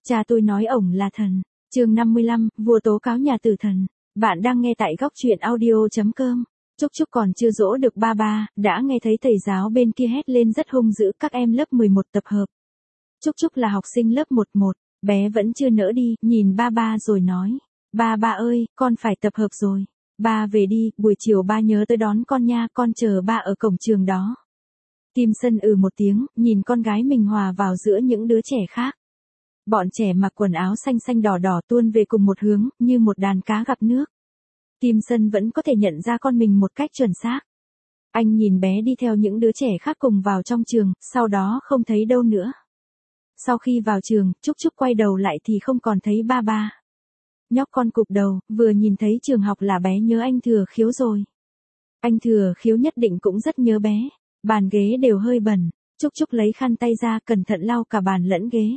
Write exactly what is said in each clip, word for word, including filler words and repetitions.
Cha tôi nói ổng là thần. Chương năm mươi lăm, vua tố cáo nhà tử thần. Bạn đang nghe tại góc truyện audio chấm com. Trúc Trúc còn chưa dỗ được ba ba, đã nghe thấy thầy giáo bên kia hét lên rất hung dữ các em lớp mười một tập hợp. Trúc Trúc là học sinh lớp mười một, bé vẫn chưa nỡ đi, nhìn ba ba rồi nói. Ba ba ơi, con phải tập hợp rồi. Ba về đi, buổi chiều ba nhớ tới đón con nha, con chờ ba ở cổng trường đó. Kim Sân ừ một tiếng, nhìn con gái mình hòa vào giữa những đứa trẻ khác. Bọn trẻ mặc quần áo xanh xanh đỏ đỏ tuôn về cùng một hướng, như một đàn cá gặp nước. Kim Sân vẫn có thể nhận ra con mình một cách chuẩn xác. Anh nhìn bé đi theo những đứa trẻ khác cùng vào trong trường, sau đó không thấy đâu nữa. Sau khi vào trường, Trúc Trúc quay đầu lại thì không còn thấy ba ba. Nhóc con cụp đầu, vừa nhìn thấy trường học là bé nhớ anh Thừa Khiếu rồi. Anh Thừa Khiếu nhất định cũng rất nhớ bé. Bàn ghế đều hơi bẩn, Trúc Trúc lấy khăn tay ra cẩn thận lau cả bàn lẫn ghế.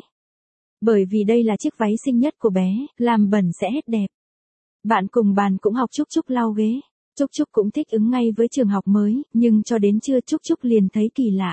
Bởi vì đây là chiếc váy xinh nhất của bé, làm bẩn sẽ hết đẹp. Bạn cùng bàn cũng học Trúc Trúc lau ghế. Trúc Trúc cũng thích ứng ngay với trường học mới, nhưng cho đến trưa Trúc Trúc liền thấy kỳ lạ.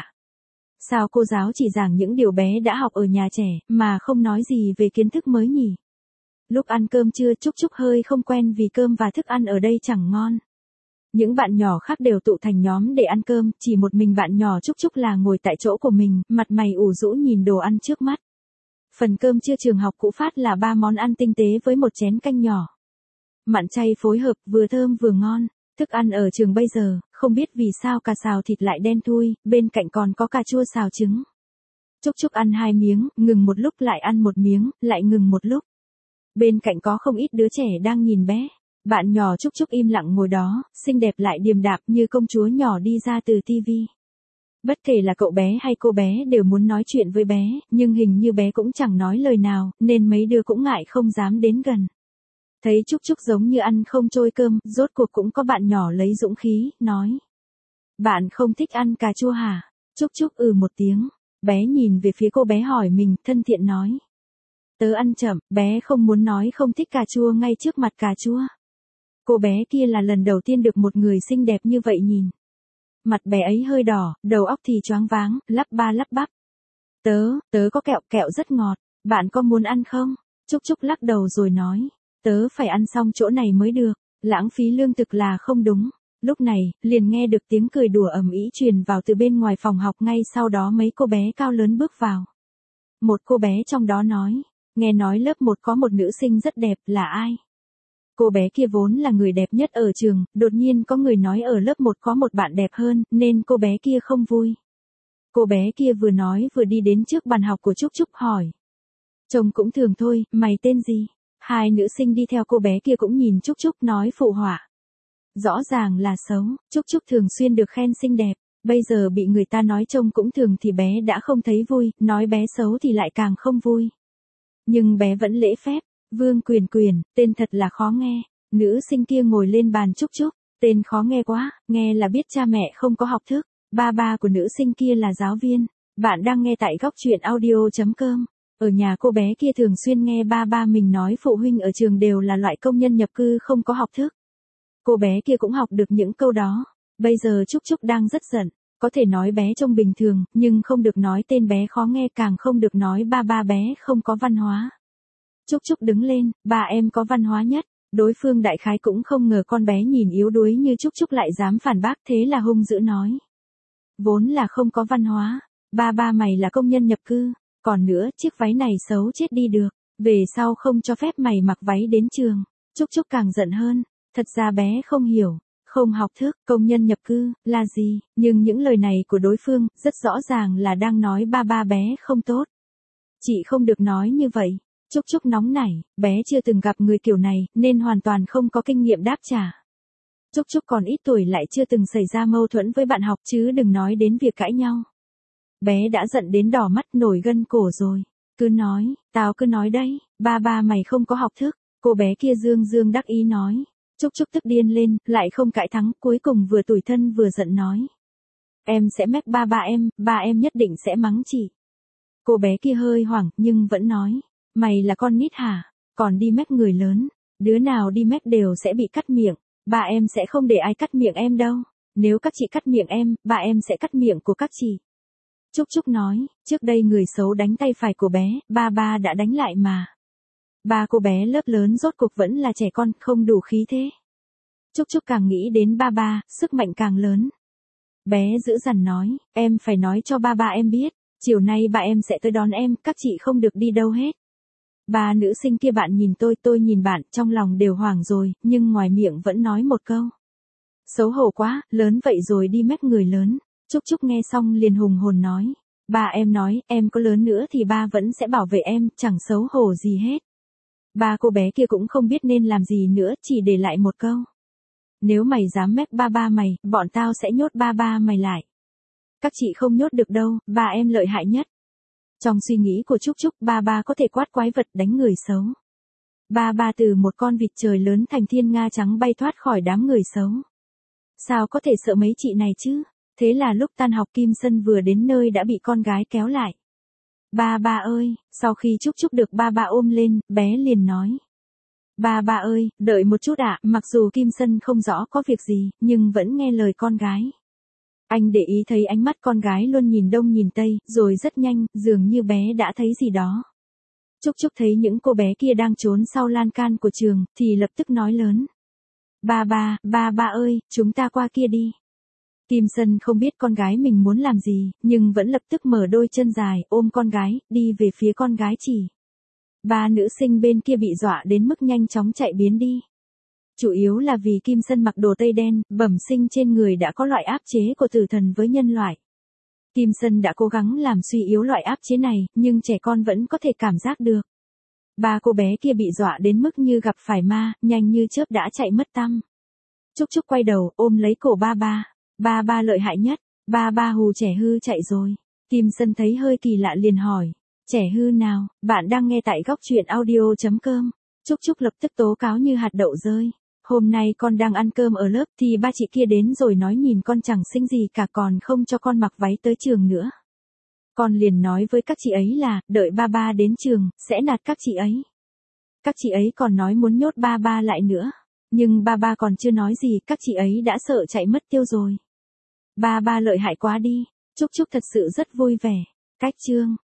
Sao cô giáo chỉ giảng những điều bé đã học ở nhà trẻ, mà không nói gì về kiến thức mới nhỉ? Lúc ăn cơm trưa Trúc Trúc hơi không quen vì cơm và thức ăn ở đây chẳng ngon. Những bạn nhỏ khác đều tụ thành nhóm để ăn cơm, chỉ một mình bạn nhỏ Trúc Trúc là ngồi tại chỗ của mình, mặt mày ủ rũ nhìn đồ ăn trước mắt. Phần cơm trưa trường học cũ phát là ba món ăn tinh tế với một chén canh nhỏ. Mặn chay phối hợp, vừa thơm vừa ngon. Thức ăn ở trường bây giờ, không biết vì sao cà xào thịt lại đen thui, bên cạnh còn có cà chua xào trứng. Trúc Trúc ăn hai miếng, ngừng một lúc lại ăn một miếng, lại ngừng một lúc. Bên cạnh có không ít đứa trẻ đang nhìn bé. Bạn nhỏ Trúc Trúc im lặng ngồi đó, xinh đẹp lại điềm đạm như công chúa nhỏ đi ra từ tivi. Bất kể là cậu bé hay cô bé đều muốn nói chuyện với bé, nhưng hình như bé cũng chẳng nói lời nào, nên mấy đứa cũng ngại không dám đến gần. Thấy Trúc Trúc giống như ăn không trôi cơm, rốt cuộc cũng có bạn nhỏ lấy dũng khí, nói. Bạn không thích ăn cà chua hả? Trúc Trúc ừ một tiếng. Bé nhìn về phía cô bé hỏi mình, thân thiện nói. Tớ ăn chậm, bé không muốn nói không thích cà chua ngay trước mặt cà chua. Cô bé kia là lần đầu tiên được một người xinh đẹp như vậy nhìn. Mặt bé ấy hơi đỏ, đầu óc thì choáng váng, lắp ba lắp bắp. Tớ, tớ có kẹo, kẹo rất ngọt, bạn có muốn ăn không? Trúc Trúc lắc đầu rồi nói. Tớ phải ăn xong chỗ này mới được, lãng phí lương thực là không đúng. Lúc này, liền nghe được tiếng cười đùa ầm ĩ truyền vào từ bên ngoài phòng học, ngay sau đó mấy cô bé cao lớn bước vào. Một cô bé trong đó nói, nghe nói lớp một có một nữ sinh rất đẹp, là ai? Cô bé kia vốn là người đẹp nhất ở trường, đột nhiên có người nói ở lớp một có một bạn đẹp hơn, nên cô bé kia không vui. Cô bé kia vừa nói vừa đi đến trước bàn học của Trúc Trúc hỏi. Trông cũng thường thôi, mày tên gì? Hai nữ sinh đi theo cô bé kia cũng nhìn Trúc Trúc nói phụ họa. Rõ ràng là xấu, Trúc Trúc thường xuyên được khen xinh đẹp, bây giờ bị người ta nói trông cũng thường thì bé đã không thấy vui, nói bé xấu thì lại càng không vui. Nhưng bé vẫn lễ phép. Vương Quyền Quyền, tên thật là khó nghe. Nữ sinh kia ngồi lên bàn Trúc Trúc, tên khó nghe quá, nghe là biết cha mẹ không có học thức. Ba ba của nữ sinh kia là giáo viên. Bạn đang nghe tại góc truyện audio chấm com. Ở nhà cô bé kia thường xuyên nghe ba ba mình nói phụ huynh ở trường đều là loại công nhân nhập cư không có học thức. Cô bé kia cũng học được những câu đó. Bây giờ Trúc Trúc đang rất giận. Có thể nói bé trông bình thường, nhưng không được nói tên bé khó nghe, càng không được nói ba ba bé không có văn hóa. Trúc Trúc đứng lên, ba em có văn hóa nhất. Đối phương đại khái cũng không ngờ con bé nhìn yếu đuối như Trúc Trúc lại dám phản bác, thế là hung dữ nói. Vốn là không có văn hóa, ba ba mày là công nhân nhập cư, còn nữa chiếc váy này xấu chết đi được, về sau không cho phép mày mặc váy đến trường. Trúc Trúc càng giận hơn, thật ra bé không hiểu, không học thức, công nhân nhập cư, là gì, nhưng những lời này của đối phương, rất rõ ràng là đang nói ba ba bé không tốt. Chị không được nói như vậy. Trúc Trúc nóng nảy, bé chưa từng gặp người kiểu này, nên hoàn toàn không có kinh nghiệm đáp trả. Trúc Trúc còn ít tuổi lại chưa từng xảy ra mâu thuẫn với bạn học chứ đừng nói đến việc cãi nhau. Bé đã giận đến đỏ mắt nổi gân cổ rồi. Cứ nói, tao cứ nói đấy, ba ba mày không có học thức. Cô bé kia dương dương đắc ý nói. Trúc Trúc tức điên lên, lại không cãi thắng, cuối cùng vừa tủi thân vừa giận nói. Em sẽ mách ba ba em, ba em nhất định sẽ mắng chị. Cô bé kia hơi hoảng, nhưng vẫn nói. Mày là con nít hả? Còn đi mách người lớn. Đứa nào đi mách đều sẽ bị cắt miệng. Ba em sẽ không để ai cắt miệng em đâu. Nếu các chị cắt miệng em, ba em sẽ cắt miệng của các chị. Trúc Trúc nói, trước đây người xấu đánh tay phải của bé, ba ba đã đánh lại mà. Ba cô bé lớp lớn rốt cuộc vẫn là trẻ con, không đủ khí thế. Trúc Trúc càng nghĩ đến ba ba, sức mạnh càng lớn. Bé dữ dằn nói, em phải nói cho ba ba em biết, chiều nay ba em sẽ tới đón em, các chị không được đi đâu hết. Ba nữ sinh kia bạn nhìn tôi, tôi nhìn bạn, trong lòng đều hoảng rồi, nhưng ngoài miệng vẫn nói một câu. Xấu hổ quá, lớn vậy rồi đi mép người lớn. Trúc Trúc nghe xong liền hùng hồn nói. Ba em nói, em có lớn nữa thì ba vẫn sẽ bảo vệ em, chẳng xấu hổ gì hết. Ba cô bé kia cũng không biết nên làm gì nữa, chỉ để lại một câu. Nếu mày dám mép ba ba mày, bọn tao sẽ nhốt ba ba mày lại. Các chị không nhốt được đâu, ba em lợi hại nhất. Trong suy nghĩ của Trúc Trúc, ba ba có thể quát quái vật đánh người xấu. Ba ba từ một con vịt trời lớn thành thiên nga trắng bay thoát khỏi đám người xấu. Sao có thể sợ mấy chị này chứ? Thế là lúc tan học Kim Sân vừa đến nơi đã bị con gái kéo lại. Ba ba ơi, sau khi Trúc Trúc được ba ba ôm lên, bé liền nói. Ba ba ơi, đợi một chút ạ, mặc dù Kim Sân không rõ có việc gì, nhưng vẫn nghe lời con gái. Anh để ý thấy ánh mắt con gái luôn nhìn đông nhìn tây, rồi rất nhanh, dường như bé đã thấy gì đó. Trúc Trúc thấy những cô bé kia đang trốn sau lan can của trường, thì lập tức nói lớn. Ba ba, ba ba ơi, chúng ta qua kia đi. Kim Sân không biết con gái mình muốn làm gì, nhưng vẫn lập tức mở đôi chân dài, ôm con gái, đi về phía con gái chỉ. Ba nữ sinh bên kia bị dọa đến mức nhanh chóng chạy biến đi. Chủ yếu là vì Kim Sân mặc đồ tây đen, bẩm sinh trên người đã có loại áp chế của tử thần với nhân loại. Kim Sân đã cố gắng làm suy yếu loại áp chế này, nhưng trẻ con vẫn có thể cảm giác được. Ba cô bé kia bị dọa đến mức như gặp phải ma, nhanh như chớp đã chạy mất tăm. Trúc Trúc quay đầu, ôm lấy cổ ba ba. Ba ba lợi hại nhất, ba ba hù trẻ hư chạy rồi. Kim Sân thấy hơi kỳ lạ liền hỏi. Trẻ hư nào, bạn đang nghe tại góc truyện audio chấm com. Trúc Trúc lập tức tố cáo như hạt đậu rơi. Hôm nay con đang ăn cơm ở lớp thì ba chị kia đến rồi nói nhìn con chẳng xinh gì cả còn không cho con mặc váy tới trường nữa. Con liền nói với các chị ấy là, đợi ba ba đến trường, sẽ nạt các chị ấy. Các chị ấy còn nói muốn nhốt ba ba lại nữa. Nhưng ba ba còn chưa nói gì, các chị ấy đã sợ chạy mất tiêu rồi. Ba ba lợi hại quá đi. Trúc Trúc thật sự rất vui vẻ. Cách chương